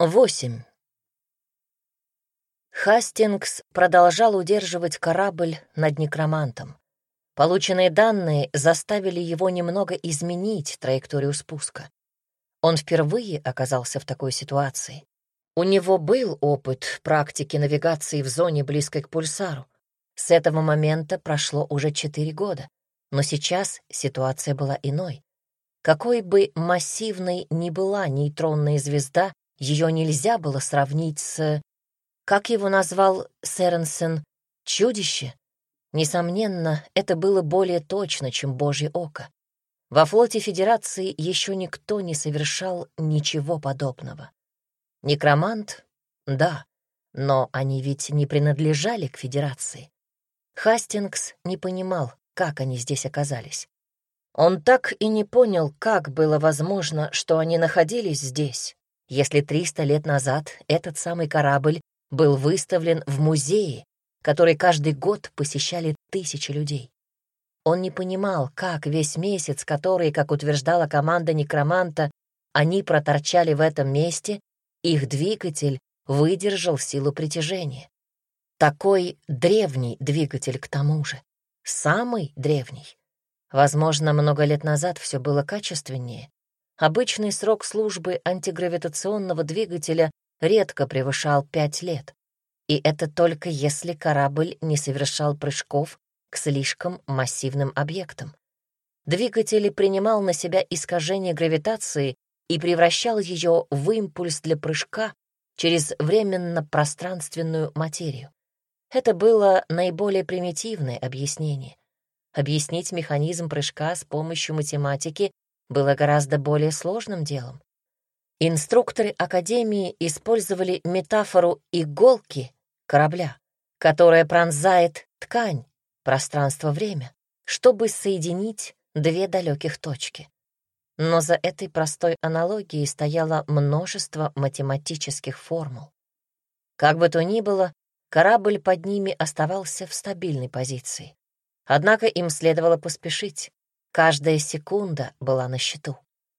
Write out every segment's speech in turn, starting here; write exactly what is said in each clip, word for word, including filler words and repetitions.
Восемь. Хастингс продолжал удерживать корабль над Некромантом. Полученные данные заставили его немного изменить траекторию спуска. Он впервые оказался в такой ситуации. У него был опыт практики навигации в зоне, близкой к пульсару. С этого момента прошло уже четыре года, но сейчас ситуация была иной. Какой бы массивной ни была нейтронная звезда, ее нельзя было сравнить с... Как его назвал Сэренсен? Чудище? Несомненно, это было более точно, чем Божье око. Во флоте Федерации еще никто не совершал ничего подобного. Некромант? Да, но они ведь не принадлежали к Федерации. Хастингс не понимал, как они здесь оказались. Он так и не понял, как было возможно, что они находились здесь, если триста лет назад этот самый корабль был выставлен в музее, который каждый год посещали тысячи людей. Он не понимал, как весь месяц, который, как утверждала команда некроманта, они проторчали в этом месте, их двигатель выдержал силу притяжения. Такой древний двигатель к тому же, самый древний. Возможно, много лет назад все было качественнее. Обычный срок службы антигравитационного двигателя редко превышал пять лет. И это только если корабль не совершал прыжков к слишком массивным объектам. Двигатель принимал на себя искажение гравитации и превращал ее в импульс для прыжка через временно-пространственную материю. Это было наиболее примитивное объяснение. Объяснить механизм прыжка с помощью математики было гораздо более сложным делом. Инструкторы Академии использовали метафору иголки корабля, которая пронзает ткань, пространство-время, чтобы соединить две далеких точки. Но за этой простой аналогией стояло множество математических формул. Как бы то ни было, корабль под ними оставался в стабильной позиции. Однако им следовало поспешить. Каждая секунда была на счету.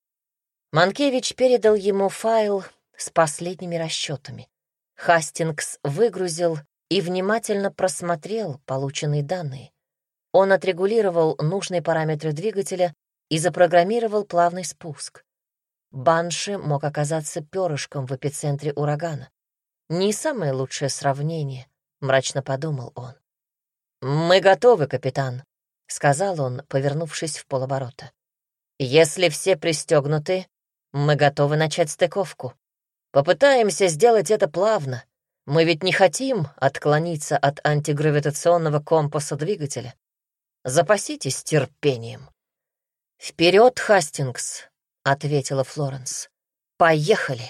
Манкевич передал ему файл с последними расчетами. Хастингс выгрузил и внимательно просмотрел полученные данные. Он отрегулировал нужные параметры двигателя и запрограммировал плавный спуск. Банши мог оказаться перышком в эпицентре урагана. Не самое лучшее сравнение, мрачно подумал он. «Мы готовы, капитан», — сказал он, повернувшись в полоборота. «Если все пристегнуты, мы готовы начать стыковку. Попытаемся сделать это плавно. Мы ведь не хотим отклониться от антигравитационного компаса двигателя. Запаситесь терпением». «Вперед, Хастингс», — ответила Флоренс. «Поехали».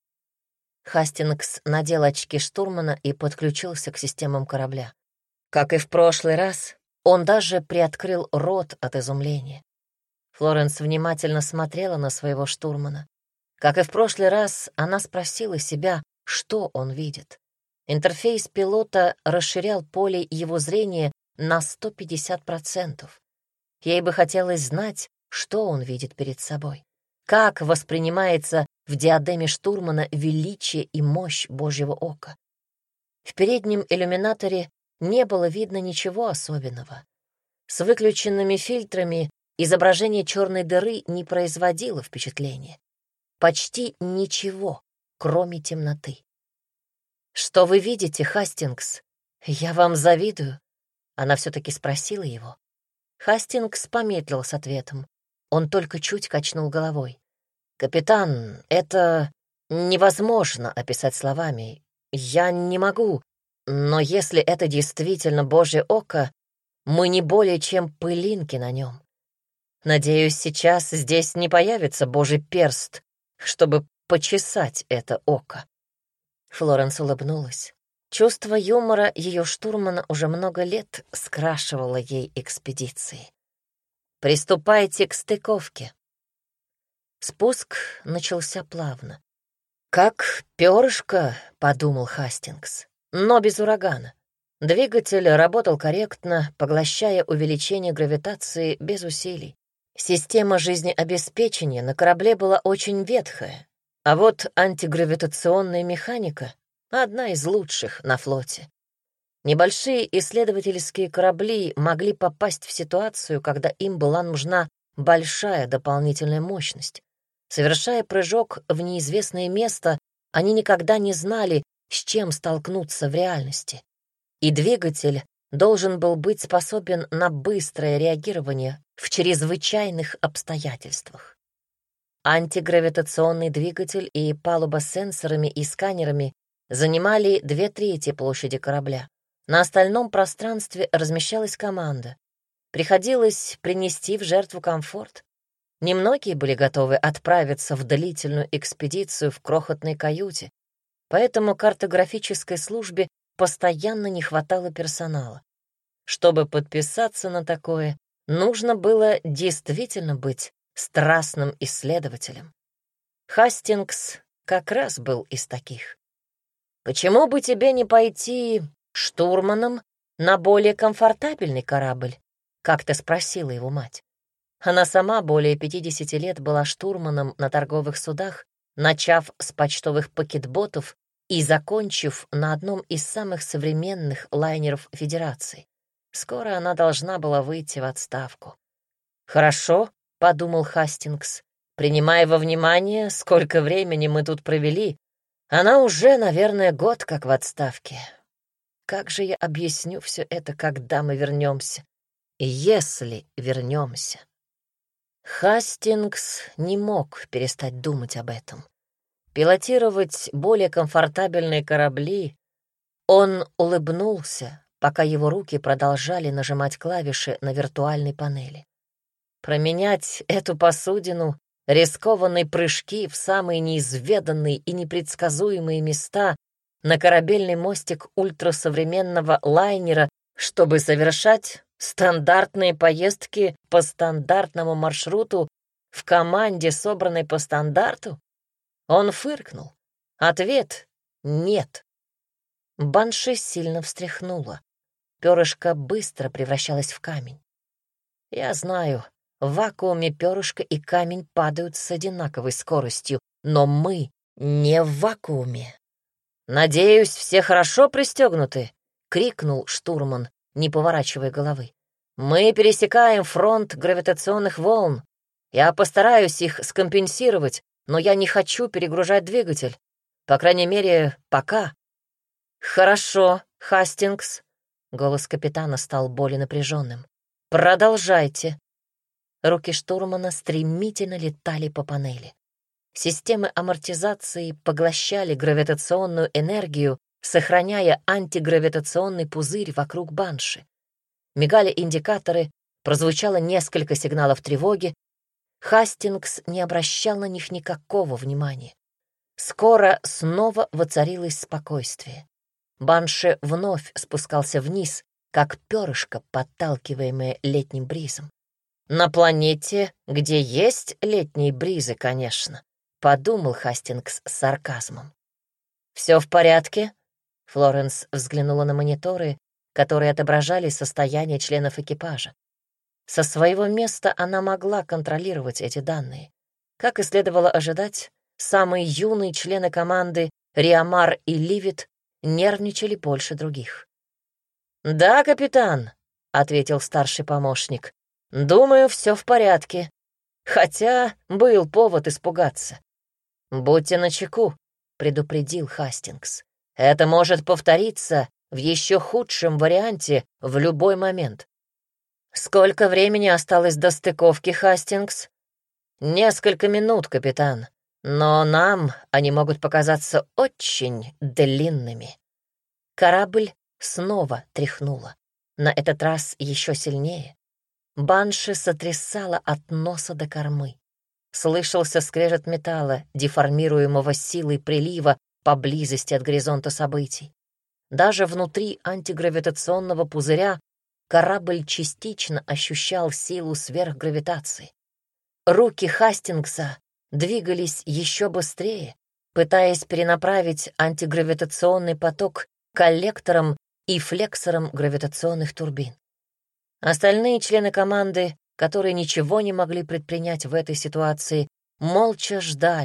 Хастингс надел очки штурмана и подключился к системам корабля. Как и в прошлый раз, он даже приоткрыл рот от изумления. Флоренс внимательно смотрела на своего штурмана. Как и в прошлый раз, она спросила себя, что он видит. Интерфейс пилота расширял поле его зрения на сто пятьдесят процентов. Ей бы хотелось знать, что он видит перед собой. Как воспринимается в диадеме штурмана величие и мощь Божьего ока. В переднем иллюминаторе не было видно ничего особенного. С выключенными фильтрами изображение черной дыры не производило впечатления. Почти ничего, кроме темноты. «Что вы видите, Хастингс? Я вам завидую». Она все-таки спросила его. Хастингс помедлил с ответом. Он только чуть качнул головой. «Капитан, это невозможно описать словами. Я не могу. Но если это действительно Божье око, мы не более чем пылинки на нем. Надеюсь, сейчас здесь не появится Божий перст, чтобы почесать это око». Флоренс улыбнулась. Чувство юмора ее штурмана уже много лет скрашивало ей экспедиции. «Приступайте к стыковке». Спуск начался плавно. «Как перышко», — подумал Хастингс, — «но без урагана». Двигатель работал корректно, поглощая увеличение гравитации без усилий. Система жизнеобеспечения на корабле была очень ветхая. А вот антигравитационная механика — одна из лучших на флоте. Небольшие исследовательские корабли могли попасть в ситуацию, когда им была нужна большая дополнительная мощность. Совершая прыжок в неизвестное место, они никогда не знали, с чем столкнуться в реальности. И двигатель должен был быть способен на быстрое реагирование в чрезвычайных обстоятельствах. Антигравитационный двигатель и палуба с сенсорами и сканерами занимали две трети площади корабля. На остальном пространстве размещалась команда. Приходилось принести в жертву комфорт. Немногие были готовы отправиться в длительную экспедицию в крохотной каюте, поэтому картографической службе постоянно не хватало персонала. Чтобы подписаться на такое, нужно было действительно быть страстным исследователем. Хастингс как раз был из таких. «Почему бы тебе не пойти штурманом на более комфортабельный корабль?» — как-то спросила его мать. Она сама более пятидесяти лет была штурманом на торговых судах, начав с почтовых пакетботов и закончив на одном из самых современных лайнеров Федерации. Скоро она должна была выйти в отставку. «Хорошо», — подумал Хастингс, «принимая во внимание, сколько времени мы тут провели, она уже, наверное, год как в отставке. Как же я объясню все это, когда мы вернемся? Если вернемся?» Хастингс не мог перестать думать об этом. Пилотировать более комфортабельные корабли. Он улыбнулся, пока его руки продолжали нажимать клавиши на виртуальной панели. Променять эту посудину, рискованные прыжки в самые неизведанные и непредсказуемые места на корабельный мостик ультрасовременного лайнера, чтобы совершать стандартные поездки по стандартному маршруту в команде, собранной по стандарту? Он фыркнул. Ответ — нет. Банши сильно встряхнула. Перышко быстро превращалось в камень. Я знаю, в вакууме перышко и камень падают с одинаковой скоростью, но мы не в вакууме. «Надеюсь, все хорошо пристегнуты?» — крикнул штурман, не поворачивая головы. «Мы пересекаем фронт гравитационных волн. Я постараюсь их скомпенсировать, но я не хочу перегружать двигатель. По крайней мере, пока». «Хорошо, Хастингс», — голос капитана стал более напряженным. «Продолжайте». Руки штурмана стремительно летали по панели. Системы амортизации поглощали гравитационную энергию, сохраняя антигравитационный пузырь вокруг Банши. Мигали индикаторы, прозвучало несколько сигналов тревоги. Хастингс не обращал на них никакого внимания. Скоро снова воцарилось спокойствие. Банши вновь спускался вниз, как перышко, подталкиваемое летним бризом. «На планете, где есть летние бризы, конечно», — подумал Хастингс с сарказмом. «Все в порядке?» Флоренс взглянула на мониторы, которые отображали состояние членов экипажа. Со своего места она могла контролировать эти данные. Как и следовало ожидать, самые юные члены команды Риамар и Ливит нервничали больше других. «Да, капитан», — ответил старший помощник, — «думаю, все в порядке, хотя был повод испугаться». «Будьте начеку», — предупредил Хастингс. «Это может повториться в еще худшем варианте в любой момент». «Сколько времени осталось до стыковки, Хастингс?» «Несколько минут, капитан, но нам они могут показаться очень длинными». Корабль снова тряхнуло, на этот раз еще сильнее. Банши сотрясала от носа до кормы. Слышался скрежет металла, деформируемого силой прилива поблизости от горизонта событий. Даже внутри антигравитационного пузыря корабль частично ощущал силу сверхгравитации. Руки Хастингса двигались еще быстрее, пытаясь перенаправить антигравитационный поток к коллекторам и флексорам гравитационных турбин. Остальные члены команды, которые ничего не могли предпринять в этой ситуации, молча ждали,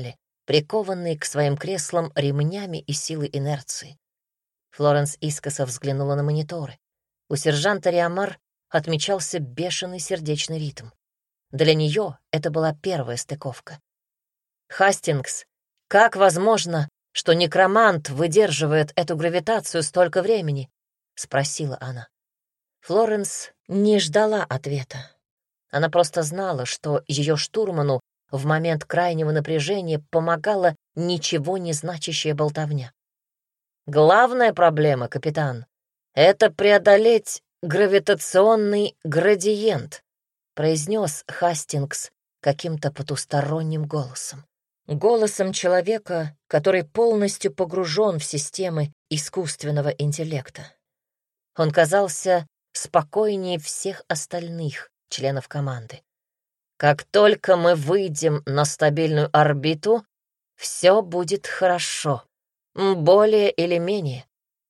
прикованные к своим креслам ремнями и силой инерции. Флоренс искоса взглянула на мониторы. У сержанта Риамар отмечался бешеный сердечный ритм. Для нее это была первая стыковка. «Хастингс, как возможно, что некромант выдерживает эту гравитацию столько времени?» — спросила она. Флоренс не ждала ответа. Она просто знала, что ее штурману в момент крайнего напряжения помогала ничего не значащая болтовня. «Главная проблема, капитан, это преодолеть гравитационный градиент», произнес Хастингс каким-то потусторонним голосом. Голосом человека, который полностью погружен в системы искусственного интеллекта. Он казался спокойнее всех остальных членов команды. «Как только мы выйдем на стабильную орбиту, все будет хорошо, более или менее».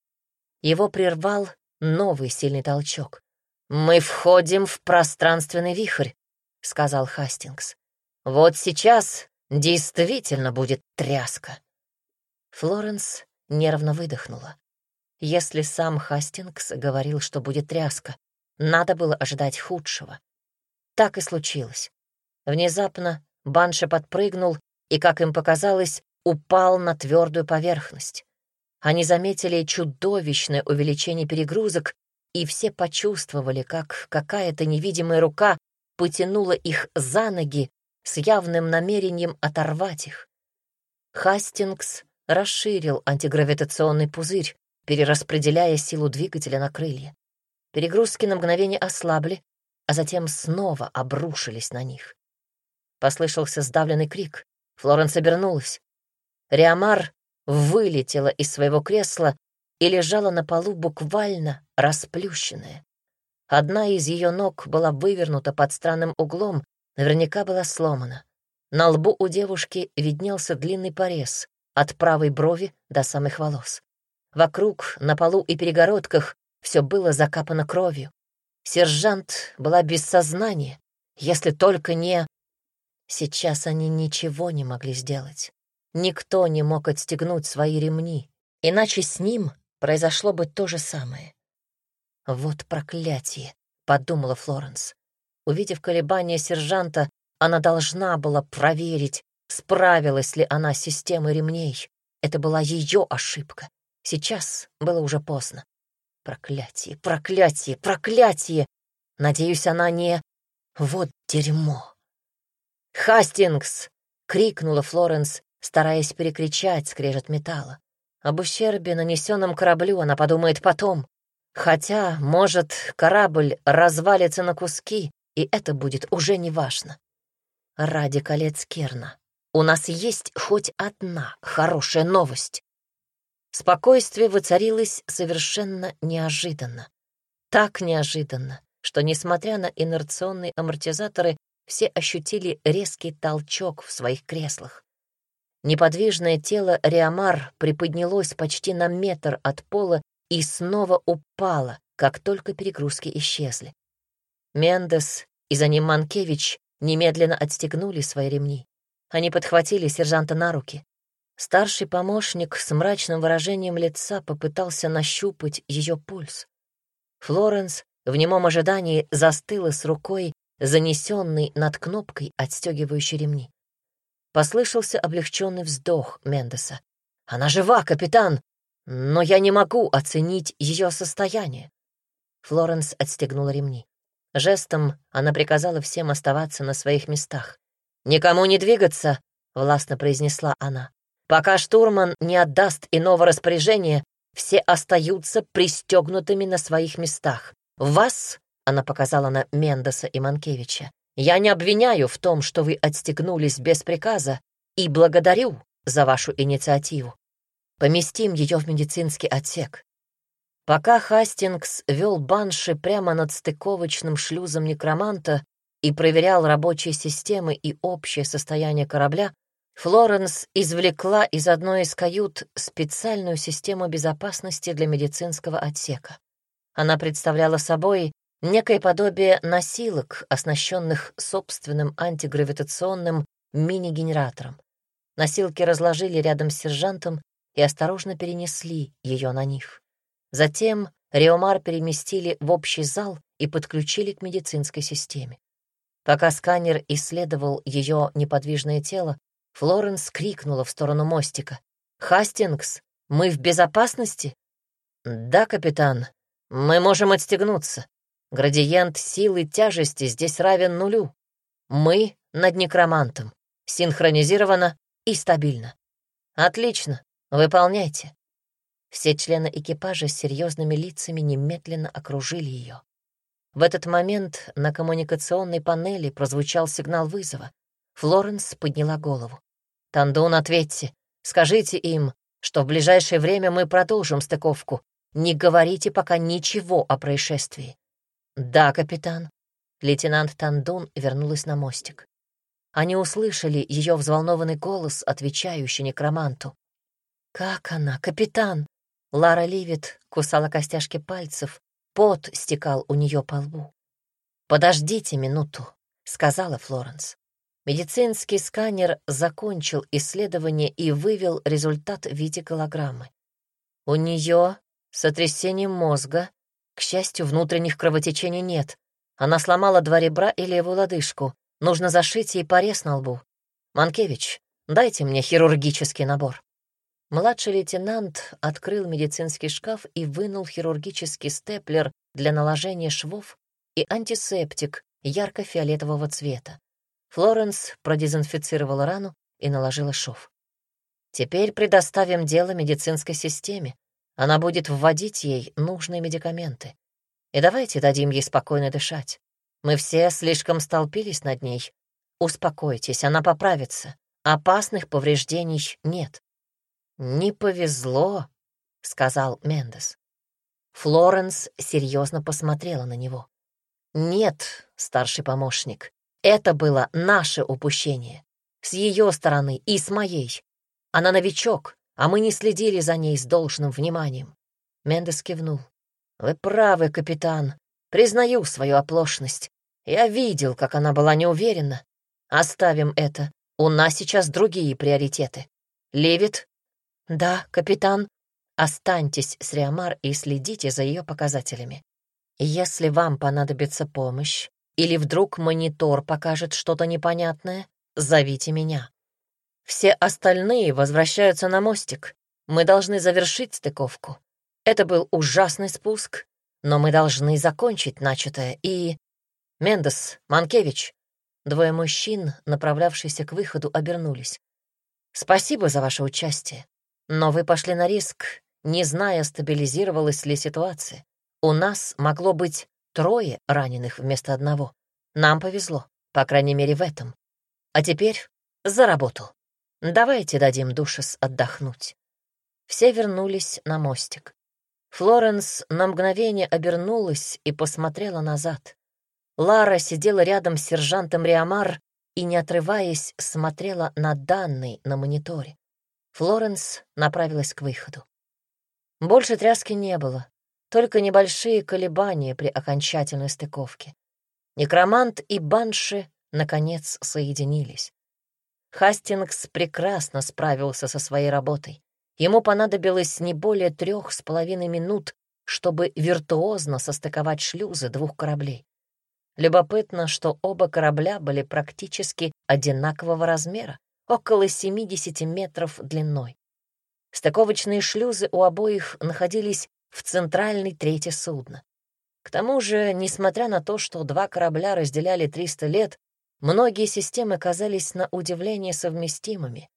Его прервал новый сильный толчок. «Мы входим в пространственный вихрь», — сказал Хастингс. «Вот сейчас действительно будет тряска». Флоренс нервно выдохнула. Если сам Хастингс говорил, что будет тряска, надо было ожидать худшего. Так и случилось. Внезапно Банши подпрыгнул и, как им показалось, упал на твердую поверхность. Они заметили чудовищное увеличение перегрузок, и все почувствовали, как какая-то невидимая рука потянула их за ноги с явным намерением оторвать их. Хастингс расширил антигравитационный пузырь, перераспределяя силу двигателя на крылья. Перегрузки на мгновение ослабли, а затем снова обрушились на них. Послышался сдавленный крик. Флоренс обернулась. Риамар вылетела из своего кресла и лежала на полу буквально расплющенная. Одна из ее ног была вывернута под странным углом, наверняка была сломана. На лбу у девушки виднелся длинный порез от правой брови до самых волос. Вокруг, на полу и перегородках все было закапано кровью. Сержант была без сознания, если только не... Сейчас они ничего не могли сделать. Никто не мог отстегнуть свои ремни, иначе с ним произошло бы то же самое. «Вот проклятие», — подумала Флоренс. Увидев колебания сержанта, она должна была проверить, справилась ли она с системой ремней. Это была ее ошибка. Сейчас было уже поздно. Проклятие, проклятие, проклятие! Надеюсь, она не... Вот дерьмо! «Хастингс!» — крикнула Флоренс, стараясь перекричать скрежет металла. Об ущербе, нанесенном кораблю, она подумает потом. Хотя, может, корабль развалится на куски, и это будет уже неважно. Ради колец Керна, у нас есть хоть одна хорошая новость. Спокойствие воцарилось совершенно неожиданно. Так неожиданно, что, несмотря на инерционные амортизаторы, все ощутили резкий толчок в своих креслах. Неподвижное тело Риамар приподнялось почти на метр от пола и снова упало, как только перегрузки исчезли. Мендес и за ним Манкевич немедленно отстегнули свои ремни. Они подхватили сержанта на руки. Старший помощник с мрачным выражением лица попытался нащупать ее пульс. Флоренс в немом ожидании застыла с рукой, занесенной над кнопкой, отстегивающей ремни. Послышался облегченный вздох Мендеса. «Она жива, капитан, но я не могу оценить ее состояние». Флоренс отстегнула ремни. Жестом она приказала всем оставаться на своих местах. «Никому не двигаться», — властно произнесла она. «Пока штурман не отдаст иного распоряжения, все остаются пристегнутыми на своих местах. Вас, — она показала на Мендеса и Манкевича, — я не обвиняю в том, что вы отстегнулись без приказа, и благодарю за вашу инициативу. Поместим ее в медицинский отсек». Пока Хастингс вел Банши прямо над стыковочным шлюзом некроманта и проверял рабочие системы и общее состояние корабля, Флоренс извлекла из одной из кают специальную систему безопасности для медицинского отсека. Она представляла собой некое подобие носилок, оснащенных собственным антигравитационным мини-генератором. Носилки разложили рядом с сержантом и осторожно перенесли ее на них. Затем Риомар переместили в общий зал и подключили к медицинской системе. Пока сканер исследовал ее неподвижное тело, Флоренс крикнула в сторону мостика. «Хастингс, мы в безопасности?» «Да, капитан, мы можем отстегнуться. Градиент силы тяжести здесь равен нулю. Мы над некромантом. Синхронизировано и стабильно». «Отлично, выполняйте». Все члены экипажа с серьезными лицами немедленно окружили ее. В этот момент на коммуникационной панели прозвучал сигнал вызова. Флоренс подняла голову. «Тандун, ответьте. Скажите им, что в ближайшее время мы продолжим стыковку. Не говорите пока ничего о происшествии». «Да, капитан». Лейтенант Тандун вернулась на мостик. Они услышали ее взволнованный голос, отвечающий некроманту. «Как она, капитан?» Лара Ливит кусала костяшки пальцев, пот стекал у нее по лбу. «Подождите минуту», — сказала Флоренс. Медицинский сканер закончил исследование и вывел результат в виде голограммы. У нее сотрясение мозга, к счастью, внутренних кровотечений нет. Она сломала два ребра и левую лодыжку. Нужно зашить ей порез на лбу. Манкевич, дайте мне хирургический набор». Младший лейтенант открыл медицинский шкаф и вынул хирургический степлер для наложения швов и антисептик ярко-фиолетового цвета. Флоренс продезинфицировала рану и наложила шов. «Теперь предоставим дело медицинской системе. Она будет вводить ей нужные медикаменты. И давайте дадим ей спокойно дышать. Мы все слишком столпились над ней. Успокойтесь, она поправится. Опасных повреждений нет». «Не повезло», — сказал Мендес. Флоренс серьезно посмотрела на него. «Нет, старший помощник, это было наше упущение. С ее стороны и с моей. Она новичок, а мы не следили за ней с должным вниманием». Мендес кивнул. «Вы правы, капитан. Признаю свою оплошность. Я видел, как она была неуверенна. Оставим это. У нас сейчас другие приоритеты. Левит?» «Да, капитан. Останьтесь с Риомар и следите за ее показателями. Если вам понадобится помощь или вдруг монитор покажет что-то непонятное, зовите меня. Все остальные возвращаются на мостик. Мы должны завершить стыковку. Это был ужасный спуск, но мы должны закончить начатое и... Мендес, Манкевич». Двое мужчин, направлявшиеся к выходу, обернулись. «Спасибо за ваше участие. Но вы пошли на риск, не зная, стабилизировалась ли ситуация. У нас могло быть трое раненых вместо одного. Нам повезло, по крайней мере, в этом. А теперь за работу. Давайте дадим Душес отдохнуть». Все вернулись на мостик. Флоренс на мгновение обернулась и посмотрела назад. Лара сидела рядом с сержантом Риомар и, не отрываясь, смотрела на данные на мониторе. Флоренс направилась к выходу. Больше тряски не было, только небольшие колебания при окончательной стыковке. Некромант и банши, наконец, соединились. Хастингс прекрасно справился со своей работой. Ему понадобилось не более трех с половиной минут, чтобы виртуозно состыковать шлюзы двух кораблей. Любопытно, что оба корабля были практически одинакового размера, около семидесяти метров длиной. Стыковочные шлюзы у обоих находились в центральной трети судна. К тому же, несмотря на то, что два корабля разделяли триста лет, многие системы казались на удивление совместимыми.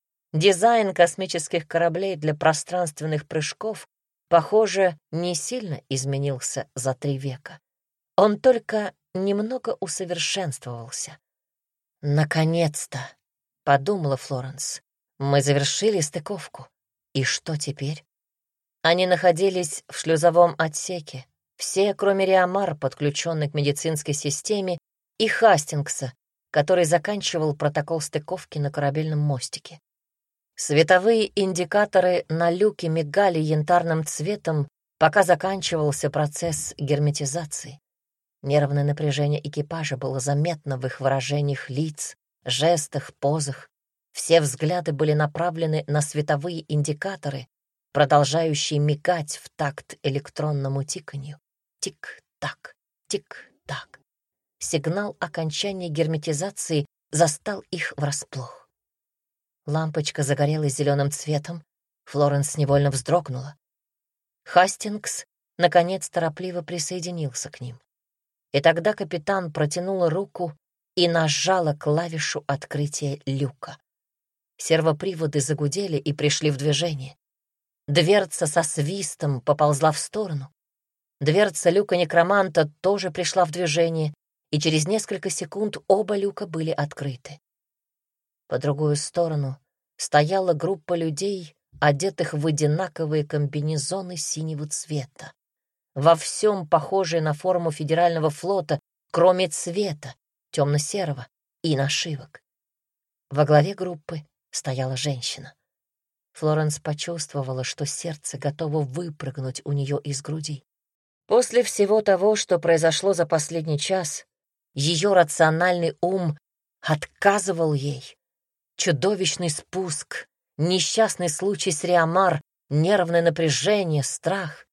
Дизайн космических кораблей для пространственных прыжков, похоже, не сильно изменился за три века. Он только немного усовершенствовался. «Наконец-то!» — подумала Флоренс. «Мы завершили стыковку. И что теперь?» Они находились в шлюзовом отсеке, все, кроме Риомар, подключенной к медицинской системе, и Хастингса, который заканчивал протокол стыковки на корабельном мостике. Световые индикаторы на люке мигали янтарным цветом, пока заканчивался процесс герметизации. Нервное напряжение экипажа было заметно в их выражениях лиц, жестах, позах. Все взгляды были направлены на световые индикаторы, продолжающие мигать в такт электронному тиканью. Тик-так, тик-так. Сигнал окончания герметизации застал их врасплох. Лампочка загорелась зеленым цветом, Флоренс невольно вздрогнула. Хастингс, наконец, торопливо присоединился к ним. И тогда капитан протянула руку и нажала клавишу открытия люка. Сервоприводы загудели и пришли в движение. Дверца со свистом поползла в сторону. Дверца люка некроманта тоже пришла в движение, и через несколько секунд оба люка были открыты. По другую сторону стояла группа людей, одетых в одинаковые комбинезоны синего цвета. Во всем похожие на форму федерального флота, кроме цвета, темно-серого, и нашивок. Во главе группы стояла женщина. Флоренс почувствовала, что сердце готово выпрыгнуть у нее из груди. После всего того, что произошло за последний час, ее рациональный ум отказывал ей. Чудовищный спуск, несчастный случай с Риамар, нервное напряжение, страх.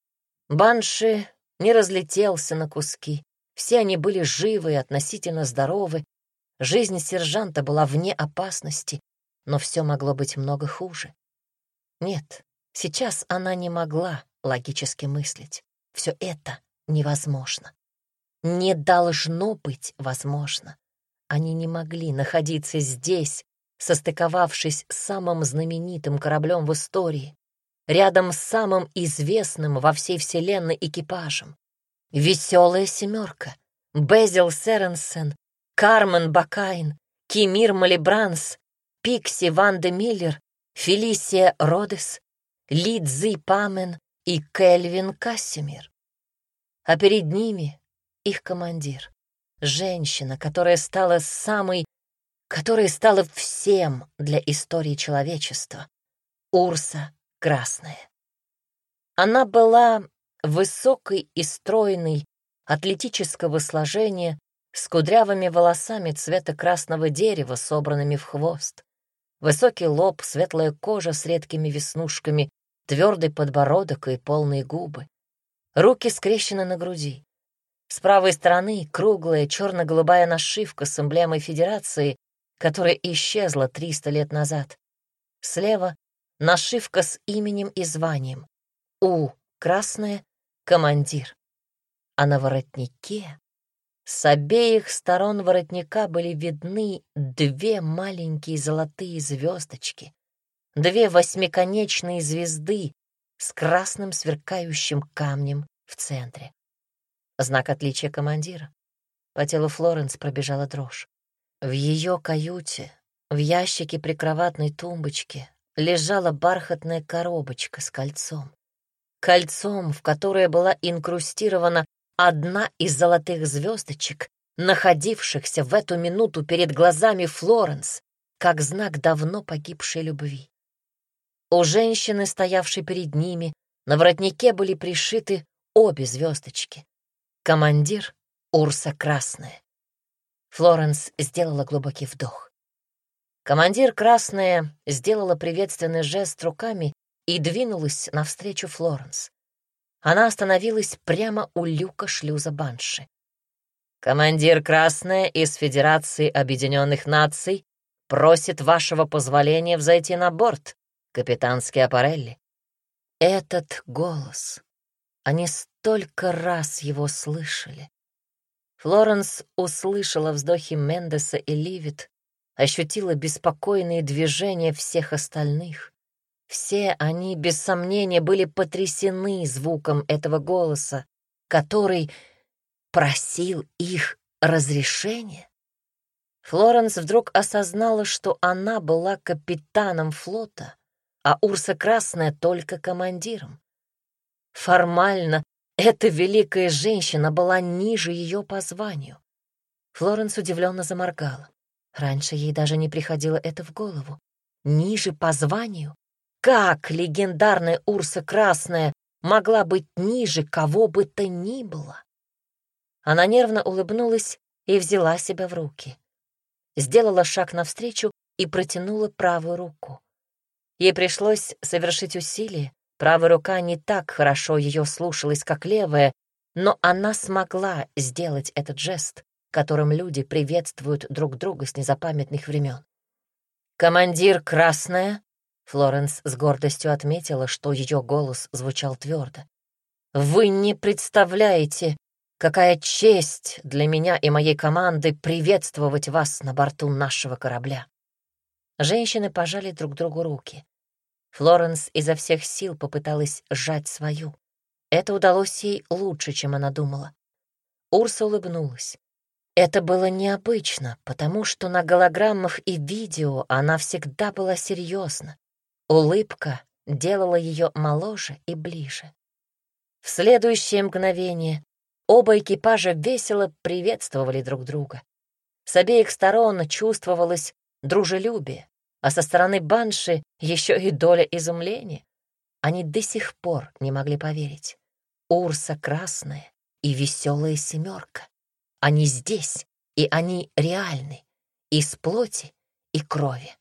Банши не разлетелся на куски. Все они были живы и относительно здоровы. Жизнь сержанта была вне опасности, но все могло быть много хуже. Нет, сейчас она не могла логически мыслить. Все это невозможно. Не должно быть возможно. Они не могли находиться здесь, состыковавшись с самым знаменитым кораблем в истории, рядом с самым известным во всей вселенной экипажем. Веселая семерка, Безил Сэренсен, Кармен Бакайн, Кимир Малибранс, Пикси Ван де Миллер, Фелисия Родес, Ли Цзи Памен и Кельвин Кассимир. А перед ними их командир, женщина, которая стала самой, которая стала всем для истории человечества, Урса Красная. Она была высокой и стройной, атлетического сложения, с кудрявыми волосами цвета красного дерева, собранными в хвост. Высокий лоб, светлая кожа с редкими веснушками, твердый подбородок и полные губы. Руки скрещены на груди. С правой стороны круглая черно-голубая нашивка с эмблемой Федерации, которая исчезла триста лет назад. Слева нашивка с именем и званием. У. Красная. Командир. А на воротнике, с обеих сторон воротника были видны две маленькие золотые звездочки, две восьмиконечные звезды с красным сверкающим камнем в центре. Знак отличия командира. По телу Флоренс пробежала дрожь. В ее каюте, в ящике прикроватной тумбочки, лежала бархатная коробочка с кольцом. Кольцом, в которое была инкрустирована одна из золотых звездочек, находившихся в эту минуту перед глазами Флоренс, как знак давно погибшей любви. У женщины, стоявшей перед ними, на воротнике были пришиты обе звездочки. Командир — Урса Красная. Флоренс сделала глубокий вдох. Командир Красная сделала приветственный жест руками и двинулась навстречу Флоренс. Она остановилась прямо у люка шлюза Банши. «Командир Красная из Федерации Объединенных Наций просит вашего позволения взойти на борт, капитан Скиапарелли». Этот голос. Они столько раз его слышали. Флоренс услышала вздохи Мендеса и Ливит, ощутила беспокойные движения всех остальных. Все они, без сомнения, были потрясены звуком этого голоса, который просил их разрешения. Флоренс вдруг осознала, что она была капитаном флота, а Урса Красная только командиром. Формально эта великая женщина была ниже ее по званию. Флоренс удивленно заморгала. Раньше ей даже не приходило это в голову. Ниже по званию? Как легендарная Урса Красная могла быть ниже кого бы то ни было? Она нервно улыбнулась и взяла себя в руки. Сделала шаг навстречу и протянула правую руку. Ей пришлось совершить усилие, правая рука не так хорошо ее слушалась, как левая, но она смогла сделать этот жест, которым люди приветствуют друг друга с незапамятных времен. «Командир Красная», — Флоренс с гордостью отметила, что ее голос звучал твердо, «вы не представляете, какая честь для меня и моей команды приветствовать вас на борту нашего корабля». Женщины пожали друг другу руки. Флоренс изо всех сил попыталась сжать свою. Это удалось ей лучше, чем она думала. Урса улыбнулась. Это было необычно, потому что на голограммах и видео она всегда была серьезна. Улыбка делала ее моложе и ближе. В следующее мгновение оба экипажа весело приветствовали друг друга. С обеих сторон чувствовалось дружелюбие, а со стороны банши еще и доля изумления. Они до сих пор не могли поверить. Урса Красная и веселая семерка. Они здесь, и они реальны, из плоти и крови.